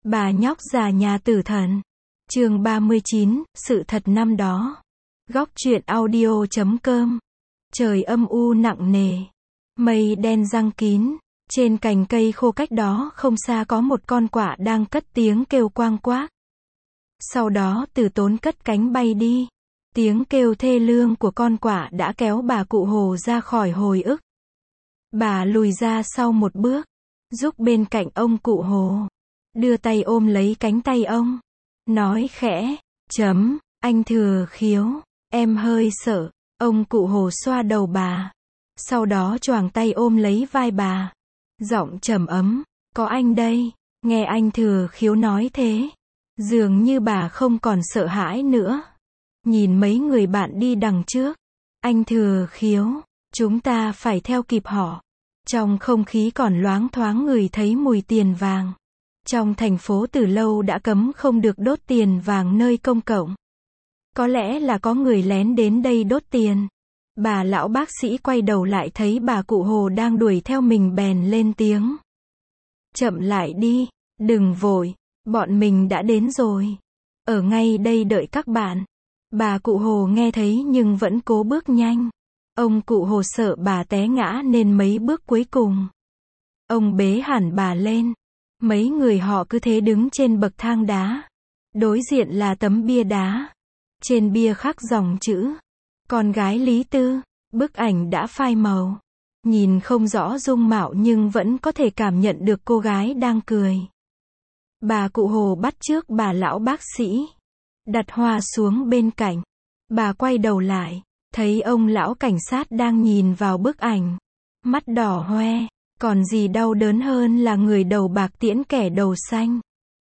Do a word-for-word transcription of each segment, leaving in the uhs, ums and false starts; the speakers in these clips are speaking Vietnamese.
Bà nhóc già nhà tử thần. Chương ba mươi chín, sự thật năm đó. Góc truyện audio chấm com. Trời âm u nặng nề. Mây đen giăng kín. Trên cành cây khô cách đó không xa có một con quạ đang cất tiếng kêu quang quác. Sau đó Từ Tốn cất cánh bay đi. Tiếng kêu thê lương của con quạ đã kéo bà cụ Hồ ra khỏi hồi ức. Bà lùi ra sau một bước, giúp bên cạnh ông cụ Hồ, đưa tay ôm lấy cánh tay ông, nói khẽ, chấm, anh Thừa Khiếu, em hơi sợ. Ông cụ Hồ xoa đầu bà, sau đó choàng tay ôm lấy vai bà, giọng trầm ấm, có anh đây. Nghe anh Thừa Khiếu nói thế, dường như bà không còn sợ hãi nữa. Nhìn mấy người bạn đi đằng trước, anh Thừa Khiếu, chúng ta phải theo kịp họ. Trong không khí còn loáng thoáng ngửi thấy mùi tiền vàng. Trong thành phố từ lâu đã cấm không được đốt tiền vàng nơi công cộng. Có lẽ là có người lén đến đây đốt tiền. Bà lão bác sĩ quay đầu lại thấy bà cụ Hồ đang đuổi theo mình bèn lên tiếng. Chậm lại đi, đừng vội, bọn mình đã đến rồi. Ở ngay đây đợi các bạn. Bà cụ Hồ nghe thấy nhưng vẫn cố bước nhanh. Ông cụ Hồ sợ bà té ngã nên mấy bước cuối cùng, ông bế hẳn bà lên. Mấy người họ cứ thế đứng trên bậc thang đá. Đối diện là tấm bia đá. Trên bia khắc dòng chữ, con gái Lý Tư. Bức ảnh đã phai màu. Nhìn không rõ dung mạo nhưng vẫn có thể cảm nhận được cô gái đang cười. Bà cụ Hồ bắt chước bà lão bác sĩ, đặt hoa xuống bên cạnh. Bà quay đầu lại, thấy ông lão cảnh sát đang nhìn vào bức ảnh. Mắt đỏ hoe, còn gì đau đớn hơn là người đầu bạc tiễn kẻ đầu xanh.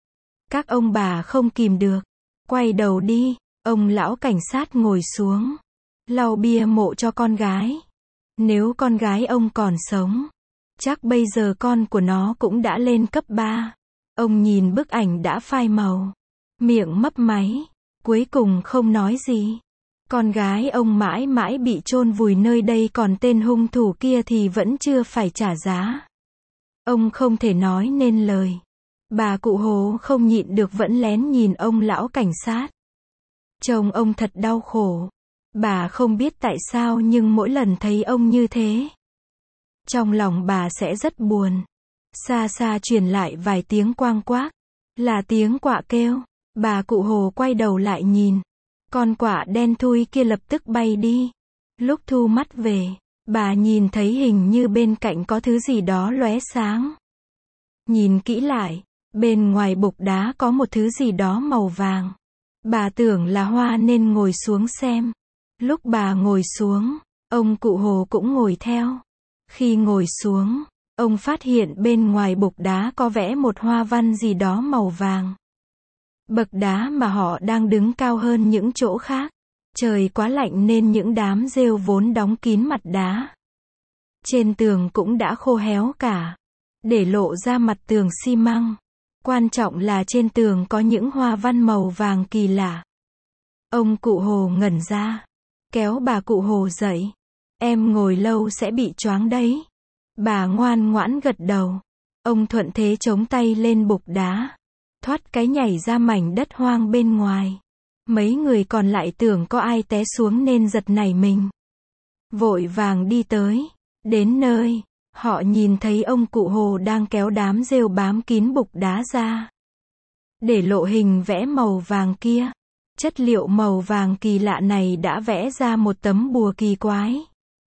Các ông bà không kìm được, quay đầu đi. Ông lão cảnh sát ngồi xuống, lau bia mộ cho con gái. Nếu con gái ông còn sống, chắc bây giờ con của nó cũng đã lên cấp ba. Ông nhìn bức ảnh đã phai màu, miệng mấp máy, cuối cùng không nói gì. Con gái ông mãi mãi bị chôn vùi nơi đây, còn tên hung thủ kia thì vẫn chưa phải trả giá. Ông không thể nói nên lời. Bà cụ Hồ không nhịn được vẫn lén nhìn ông lão cảnh sát. Trông ông thật đau khổ. Bà không biết tại sao nhưng mỗi lần thấy ông như thế, trong lòng bà sẽ rất buồn. Xa xa truyền lại vài tiếng quang quác, là tiếng quạ kêu. Bà cụ Hồ quay đầu lại nhìn. Con quạ đen thui kia lập tức bay đi. Lúc thu mắt về, bà nhìn thấy hình như bên cạnh có thứ gì đó lóe sáng. Nhìn kỹ lại, bên ngoài bục đá có một thứ gì đó màu vàng. Bà tưởng là hoa nên ngồi xuống xem. Lúc bà ngồi xuống, ông cụ Hồ cũng ngồi theo. Khi ngồi xuống, ông phát hiện bên ngoài bục đá có vẽ một hoa văn gì đó màu vàng. Bậc đá mà họ đang đứng cao hơn những chỗ khác. Trời quá lạnh nên những đám rêu vốn đóng kín mặt đá trên tường cũng đã khô héo cả, để lộ ra mặt tường xi măng. Quan trọng là trên tường có những hoa văn màu vàng kỳ lạ. Ông cụ Hồ ngẩn ra, kéo bà cụ Hồ dậy. Em ngồi lâu sẽ bị choáng đấy. Bà ngoan ngoãn gật đầu. Ông thuận thế chống tay lên bục đá, thoát cái nhảy ra mảnh đất hoang bên ngoài. Mấy người còn lại tưởng có ai té xuống nên giật nảy mình, vội vàng đi tới. Đến nơi, họ nhìn thấy ông cụ Hồ đang kéo đám rêu bám kín bục đá ra, để lộ hình vẽ màu vàng kia. Chất liệu màu vàng kỳ lạ này đã vẽ ra một tấm bùa kỳ quái.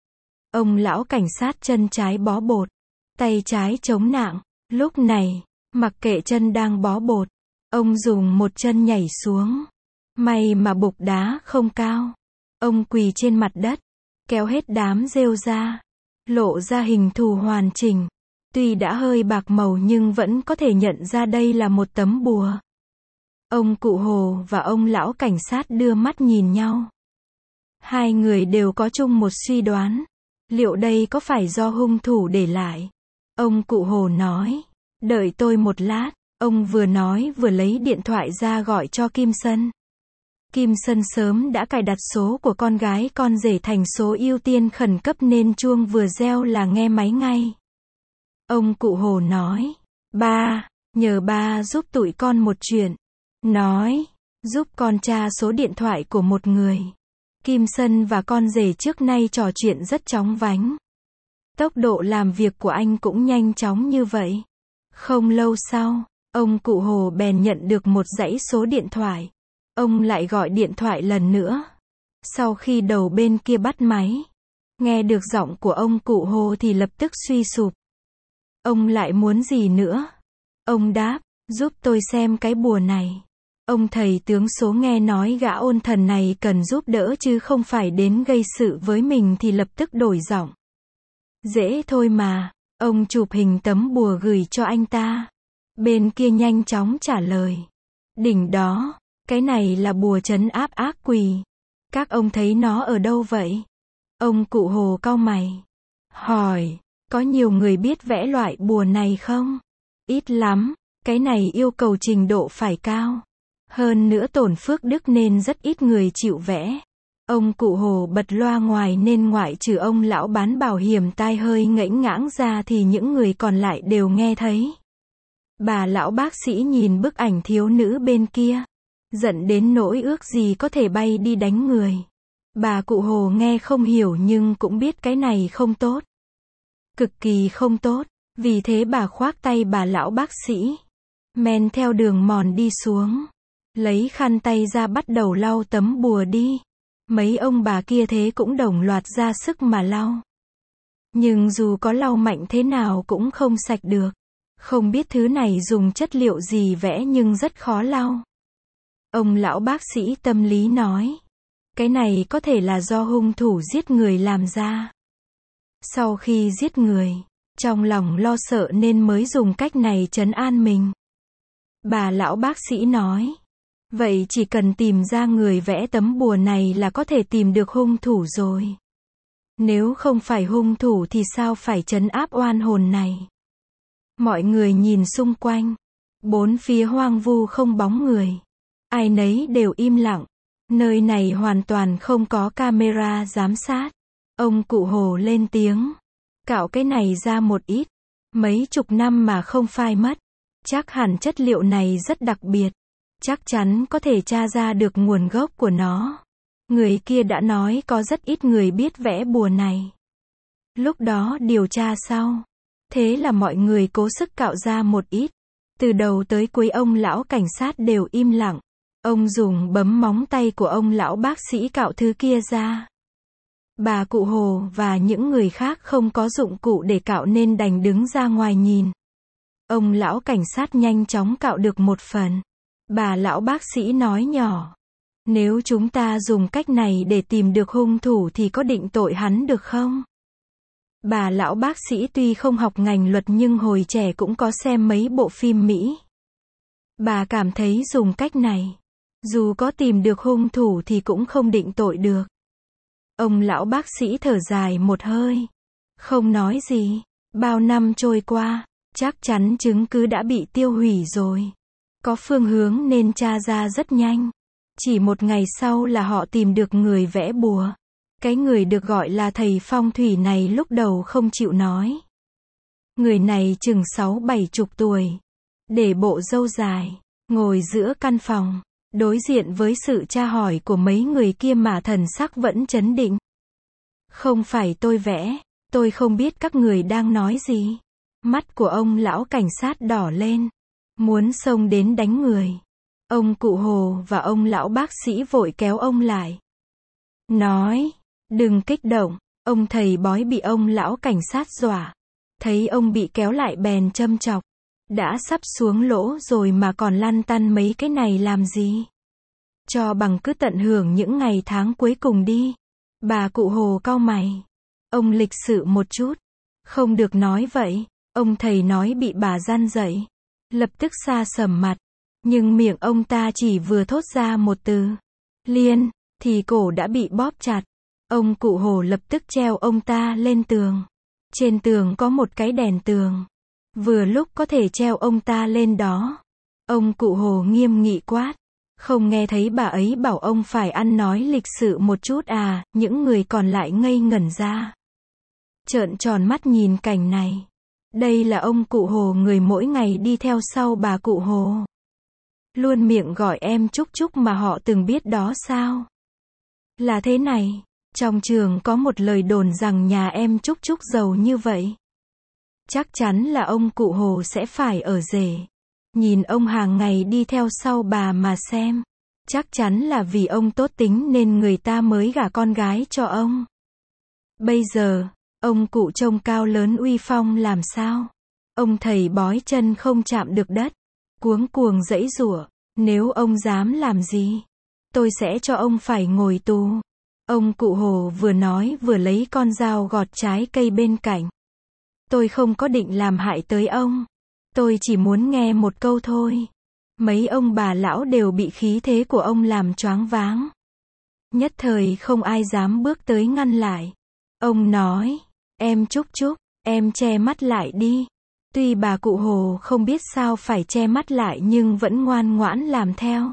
Ông lão cảnh sát chân trái bó bột, tay trái chống nạng. Lúc này, mặc kệ chân đang bó bột, ông dùng một chân nhảy xuống. May mà bục đá không cao. Ông quỳ trên mặt đất, kéo hết đám rêu ra, lộ ra hình thù hoàn chỉnh. Tuy đã hơi bạc màu nhưng vẫn có thể nhận ra đây là một tấm bùa. Ông cụ Hồ và ông lão cảnh sát đưa mắt nhìn nhau. Hai người đều có chung một suy đoán. Liệu đây có phải do hung thủ để lại? Ông cụ Hồ nói, đợi tôi một lát. Ông vừa nói vừa lấy điện thoại ra gọi cho Kim Sân. Kim Sân sớm đã cài đặt số của con gái con rể thành số ưu tiên khẩn cấp nên chuông vừa reo là nghe máy ngay. Ông cụ Hồ nói, ba, nhờ ba giúp tụi con một chuyện. Nói, giúp con tra số điện thoại của một người. Kim Sân và con rể trước nay trò chuyện rất chóng vánh. Tốc độ làm việc của anh cũng nhanh chóng như vậy. Không lâu sau, ông cụ Hồ bèn nhận được một dãy số điện thoại. Ông lại gọi điện thoại lần nữa. Sau khi đầu bên kia bắt máy, nghe được giọng của ông cụ Hồ thì lập tức suy sụp. Ông lại muốn gì nữa? Ông đáp, giúp tôi xem cái bùa này. Ông thầy tướng số nghe nói gã ôn thần này cần giúp đỡ chứ không phải đến gây sự với mình thì lập tức đổi giọng. Dễ thôi mà, ông chụp hình tấm bùa gửi cho anh ta. Bên kia nhanh chóng trả lời. Đỉnh đó, cái này là bùa trấn áp ác quỷ. Các ông thấy nó ở đâu vậy? Ông cụ Hồ cau mày. Hỏi, có nhiều người biết vẽ loại bùa này không? Ít lắm, cái này yêu cầu trình độ phải cao. Hơn nữa tổn phước đức nên rất ít người chịu vẽ. Ông cụ Hồ bật loa ngoài nên ngoại trừ ông lão bán bảo hiểm tai hơi ngẫnh ngãng ra thì những người còn lại đều nghe thấy. Bà lão bác sĩ nhìn bức ảnh thiếu nữ bên kia, giận đến nỗi ước gì có thể bay đi đánh người. Bà cụ Hồ nghe không hiểu nhưng cũng biết cái này không tốt. Cực kỳ không tốt, vì thế bà khoác tay bà lão bác sĩ, men theo đường mòn đi xuống, lấy khăn tay ra bắt đầu lau tấm bùa đi. Mấy ông bà kia thế cũng đồng loạt ra sức mà lau. Nhưng dù có lau mạnh thế nào cũng không sạch được. Không biết thứ này dùng chất liệu gì vẽ nhưng rất khó lau. Ông lão bác sĩ tâm lý nói, cái này có thể là do hung thủ giết người làm ra. Sau khi giết người, trong lòng lo sợ nên mới dùng cách này trấn an mình. Bà lão bác sĩ nói, vậy chỉ cần tìm ra người vẽ tấm bùa này là có thể tìm được hung thủ rồi. Nếu không phải hung thủ thì sao phải trấn áp oan hồn này? Mọi người nhìn xung quanh. Bốn phía hoang vu không bóng người. Ai nấy đều im lặng. Nơi này hoàn toàn không có camera giám sát. Ông cụ Hồ lên tiếng. Cạo cái này ra một ít. Mấy chục năm mà không phai mất. Chắc hẳn chất liệu này rất đặc biệt. Chắc chắn có thể tra ra được nguồn gốc của nó. Người kia đã nói có rất ít người biết vẽ bùa này. Lúc đó điều tra sau. Thế là mọi người cố sức cạo ra một ít. Từ đầu tới cuối ông lão cảnh sát đều im lặng. Ông dùng bấm móng tay của ông lão bác sĩ cạo thứ kia ra. Bà cụ Hồ và những người khác không có dụng cụ để cạo nên đành đứng ra ngoài nhìn. Ông lão cảnh sát nhanh chóng cạo được một phần. Bà lão bác sĩ nói nhỏ. Nếu chúng ta dùng cách này để tìm được hung thủ thì có định tội hắn được không? Bà lão bác sĩ tuy không học ngành luật nhưng hồi trẻ cũng có xem mấy bộ phim Mỹ. Bà cảm thấy dùng cách này, dù có tìm được hung thủ thì cũng không định tội được. Ông lão bác sĩ thở dài một hơi. Không nói gì. Bao năm trôi qua, chắc chắn chứng cứ đã bị tiêu hủy rồi. Có phương hướng nên tra ra rất nhanh. Chỉ một ngày sau là họ tìm được người vẽ bùa. Cái người được gọi là thầy phong thủy này lúc đầu không chịu nói. Người này chừng sáu bảy chục tuổi. Để bộ râu dài. Ngồi giữa căn phòng. Đối diện với sự tra hỏi của mấy người kia mà thần sắc vẫn trấn định. Không phải tôi vẽ. Tôi không biết các người đang nói gì. Mắt của ông lão cảnh sát đỏ lên. Muốn xông đến đánh người. Ông cụ Hồ và ông lão bác sĩ vội kéo ông lại. Nói, đừng kích động. Ông thầy bói bị ông lão cảnh sát dọa. Thấy ông bị kéo lại bèn châm chọc. Đã sắp xuống lỗ rồi mà còn lăn tăn mấy cái này làm gì? Cho bằng cứ tận hưởng những ngày tháng cuối cùng đi. Bà cụ Hồ cau mày. Ông lịch sự một chút. Không được nói vậy. Ông thầy nói bị bà gian dậy. Lập tức sa sầm mặt. Nhưng miệng ông ta chỉ vừa thốt ra một từ. Liên, thì cổ đã bị bóp chặt. Ông cụ Hồ lập tức treo ông ta lên tường. Trên tường có một cái đèn tường. Vừa lúc có thể treo ông ta lên đó. Ông cụ Hồ nghiêm nghị quát. Không nghe thấy bà ấy bảo ông phải ăn nói lịch sự một chút à, những người còn lại ngây ngẩn ra. Trợn tròn mắt nhìn cảnh này. Đây là ông cụ Hồ, người mỗi ngày đi theo sau bà cụ Hồ. Luôn miệng gọi em Trúc Trúc mà họ từng biết đó sao? Là thế này, trong trường có một lời đồn rằng nhà em Trúc Trúc giàu như vậy. Chắc chắn là ông cụ Hồ sẽ phải ở rể. Nhìn ông hàng ngày đi theo sau bà mà xem. Chắc chắn là vì ông tốt tính nên người ta mới gả con gái cho ông. Bây giờ, ông cụ trông cao lớn uy phong làm sao? Ông thầy bói chân không chạm được đất, cuống cuồng giãy giụa. Nếu ông dám làm gì, tôi sẽ cho ông phải ngồi tù. Ông cụ Hồ vừa nói vừa lấy con dao gọt trái cây bên cạnh. Tôi không có định làm hại tới ông. Tôi chỉ muốn nghe một câu thôi. Mấy ông bà lão đều bị khí thế của ông làm choáng váng. Nhất thời không ai dám bước tới ngăn lại. Ông nói, em Trúc Trúc, em che mắt lại đi. Tuy bà cụ Hồ không biết sao phải che mắt lại nhưng vẫn ngoan ngoãn làm theo.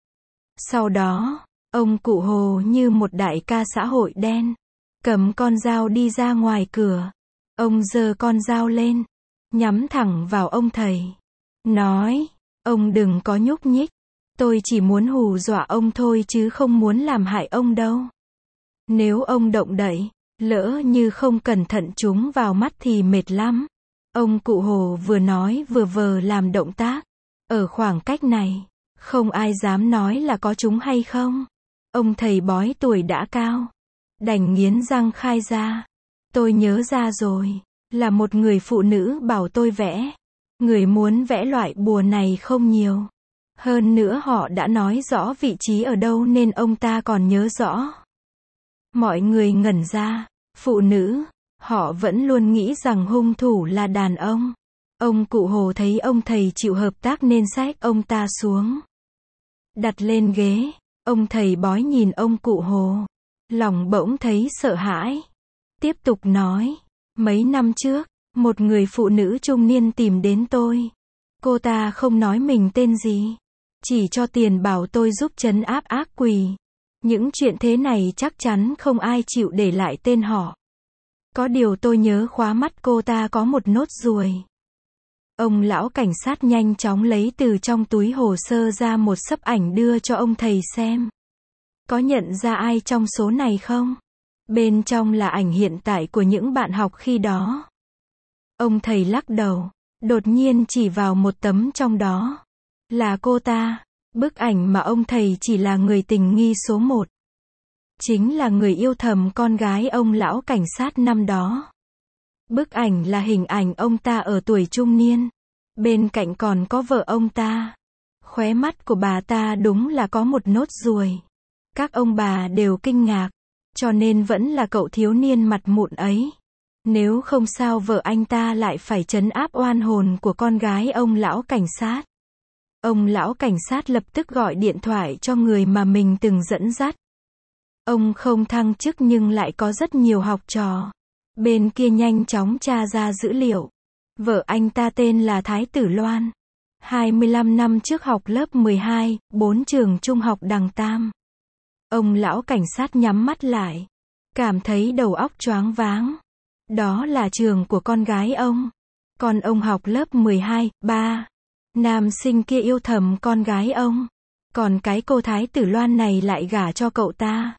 Sau đó, ông cụ Hồ như một đại ca xã hội đen, cầm con dao đi ra ngoài cửa. Ông giơ con dao lên, nhắm thẳng vào ông thầy. Nói, ông đừng có nhúc nhích. Tôi chỉ muốn hù dọa ông thôi chứ không muốn làm hại ông đâu. Nếu ông động đậy, lỡ như không cẩn thận trúng vào mắt thì mệt lắm. Ông cụ Hồ vừa nói vừa vờ làm động tác. Ở khoảng cách này, không ai dám nói là có trúng hay không. Ông thầy bói tuổi đã cao, đành nghiến răng khai ra. Tôi nhớ ra rồi, là một người phụ nữ bảo tôi vẽ. Người muốn vẽ loại bùa này không nhiều. Hơn nữa họ đã nói rõ vị trí ở đâu nên ông ta còn nhớ rõ. Mọi người ngẩn ra, phụ nữ, họ vẫn luôn nghĩ rằng hung thủ là đàn ông. Ông cụ Hồ thấy ông thầy chịu hợp tác nên xách ông ta xuống, đặt lên ghế. Ông thầy bói nhìn ông cụ Hồ, lòng bỗng thấy sợ hãi. Tiếp tục nói, mấy năm trước, một người phụ nữ trung niên tìm đến tôi. Cô ta không nói mình tên gì, chỉ cho tiền bảo tôi giúp trấn áp ác quỷ. Những chuyện thế này chắc chắn không ai chịu để lại tên họ. Có điều tôi nhớ khóa mắt cô ta có một nốt ruồi. Ông lão cảnh sát nhanh chóng lấy từ trong túi hồ sơ ra một xấp ảnh đưa cho ông thầy xem. Có nhận ra ai trong số này không? Bên trong là ảnh hiện tại của những bạn học khi đó. Ông thầy lắc đầu, đột nhiên chỉ vào một tấm trong đó. Là cô ta. Bức ảnh mà ông thầy chỉ là người tình nghi số một. Chính là người yêu thầm con gái ông lão cảnh sát năm đó. Bức ảnh là hình ảnh ông ta ở tuổi trung niên. Bên cạnh còn có vợ ông ta. Khóe mắt của bà ta đúng là có một nốt ruồi. Các ông bà đều kinh ngạc. Cho nên vẫn là cậu thiếu niên mặt mụn ấy. Nếu không sao vợ anh ta lại phải trấn áp oan hồn của con gái ông lão cảnh sát. Ông lão cảnh sát lập tức gọi điện thoại cho người mà mình từng dẫn dắt. Ông không thăng chức nhưng lại có rất nhiều học trò. Bên kia nhanh chóng tra ra dữ liệu. Vợ anh ta tên là Thái Tử Loan. hai mươi lăm năm trước học lớp mười hai, bốn trường trung học Đằng Tam. Ông lão cảnh sát nhắm mắt lại. Cảm thấy đầu óc choáng váng. Đó là trường của con gái ông. Còn ông học lớp mười hai, ba. Nam sinh kia yêu thầm con gái ông. Còn cái cô Thái Tử Loan này lại gả cho cậu ta.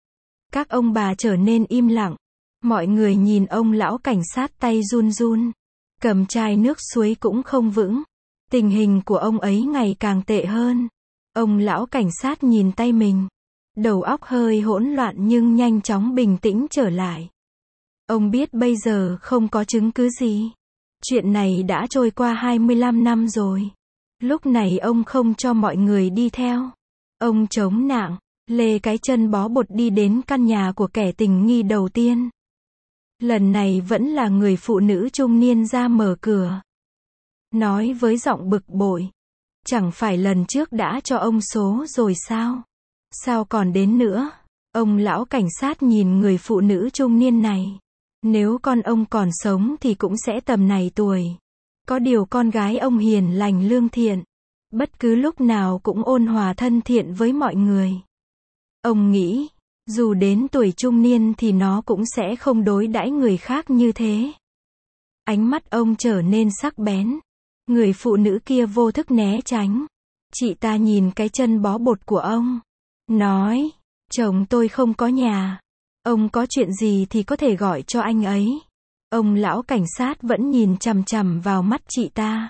Các ông bà trở nên im lặng. Mọi người nhìn ông lão cảnh sát tay run run. Cầm chai nước suối cũng không vững. Tình hình của ông ấy ngày càng tệ hơn. Ông lão cảnh sát nhìn tay mình. Đầu óc hơi hỗn loạn nhưng nhanh chóng bình tĩnh trở lại. Ông biết bây giờ không có chứng cứ gì. Chuyện này đã trôi qua hai mươi lăm năm rồi. Lúc này ông không cho mọi người đi theo. Ông chống nạng, lê cái chân bó bột đi đến căn nhà của kẻ tình nghi đầu tiên. Lần này vẫn là người phụ nữ trung niên ra mở cửa. Nói với giọng bực bội. Chẳng phải lần trước đã cho ông số rồi sao? Sao còn đến nữa? Ông lão cảnh sát nhìn người phụ nữ trung niên này. Nếu con ông còn sống thì cũng sẽ tầm này tuổi. Có điều con gái ông hiền lành lương thiện. Bất cứ lúc nào cũng ôn hòa thân thiện với mọi người. Ông nghĩ, dù đến tuổi trung niên thì nó cũng sẽ không đối đãi người khác như thế. Ánh mắt ông trở nên sắc bén. Người phụ nữ kia vô thức né tránh. Chị ta nhìn cái chân bó bột của ông. Nói, chồng tôi không có nhà. Ông có chuyện gì thì có thể gọi cho anh ấy. Ông lão cảnh sát vẫn nhìn chằm chằm vào mắt chị ta.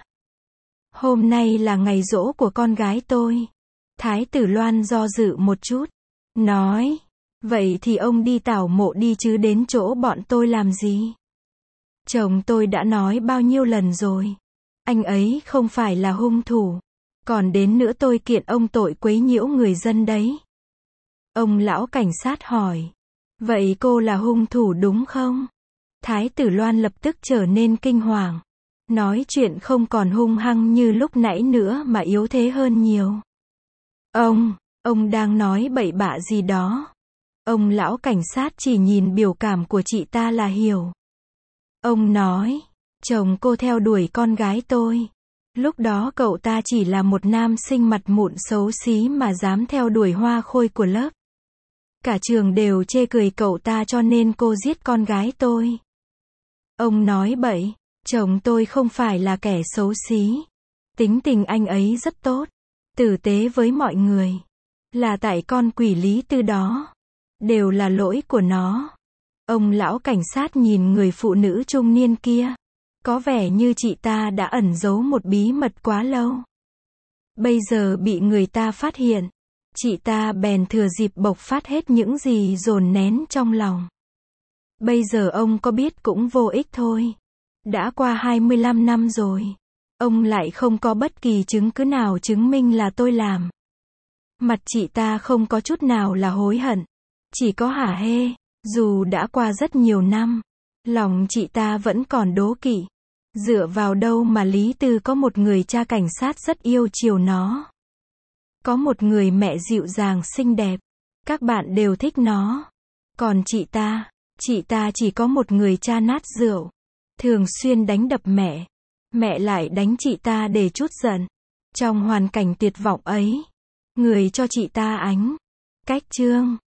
Hôm nay là ngày giỗ của con gái tôi. Thái tử Loan do dự một chút. Nói, vậy thì ông đi tảo mộ đi chứ đến chỗ bọn tôi làm gì? Chồng tôi đã nói bao nhiêu lần rồi. Anh ấy không phải là hung thủ. Còn đến nữa tôi kiện ông tội quấy nhiễu người dân đấy. Ông lão cảnh sát hỏi. Vậy cô là hung thủ đúng không? Thái tử Loan lập tức trở nên kinh hoàng. Nói chuyện không còn hung hăng như lúc nãy nữa mà yếu thế hơn nhiều. Ông, ông đang nói bậy bạ gì đó. Ông lão cảnh sát chỉ nhìn biểu cảm của chị ta là hiểu. Ông nói, chồng cô theo đuổi con gái tôi. Lúc đó cậu ta chỉ là một nam sinh mặt mụn xấu xí mà dám theo đuổi hoa khôi của lớp. Cả trường đều chê cười cậu ta cho nên cô giết con gái tôi. Ông nói bậy, chồng tôi không phải là kẻ xấu xí. Tính tình anh ấy rất tốt, tử tế với mọi người. Là tại con quỷ Lý Tư đó. Đều là lỗi của nó. Ông lão cảnh sát nhìn người phụ nữ trung niên kia. Có vẻ như chị ta đã ẩn giấu một bí mật quá lâu. Bây giờ bị người ta phát hiện. Chị ta bèn thừa dịp bộc phát hết những gì dồn nén trong lòng. Bây giờ ông có biết cũng vô ích thôi. Đã qua hai mươi lăm năm rồi. Ông lại không có bất kỳ chứng cứ nào chứng minh là tôi làm. Mặt chị ta không có chút nào là hối hận. Chỉ có hả hê. Dù đã qua rất nhiều năm. Lòng chị ta vẫn còn đố kỵ. Dựa vào đâu mà Lý Tư có một người cha cảnh sát rất yêu chiều nó. Có một người mẹ dịu dàng xinh đẹp. Các bạn đều thích nó. Còn chị ta, chị ta chỉ có một người cha nát rượu. Thường xuyên đánh đập mẹ. Mẹ lại đánh chị ta để trút giận. Trong hoàn cảnh tuyệt vọng ấy, người cho chị ta ánh cách trương.